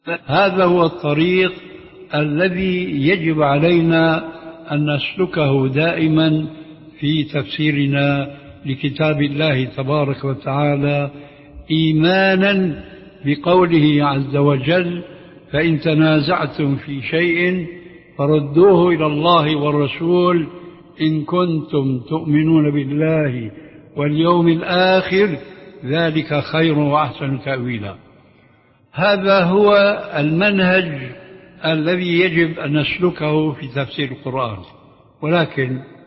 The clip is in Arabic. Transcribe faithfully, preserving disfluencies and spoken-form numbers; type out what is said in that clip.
هذا هو الطريق الذي يجب علينا أن نسلكه دائما في تفسيرنا لكتاب الله تبارك وتعالى، إيمانا بقوله عز وجل: فإن تنازعتم في شيء فردوه إلى الله والرسول إن كنتم تؤمنون بالله واليوم الآخر ذلك خير وأحسن تأويلا. هذا هو المنهج الذي يجب أن نسلكه في تفسير القرآن. ولكن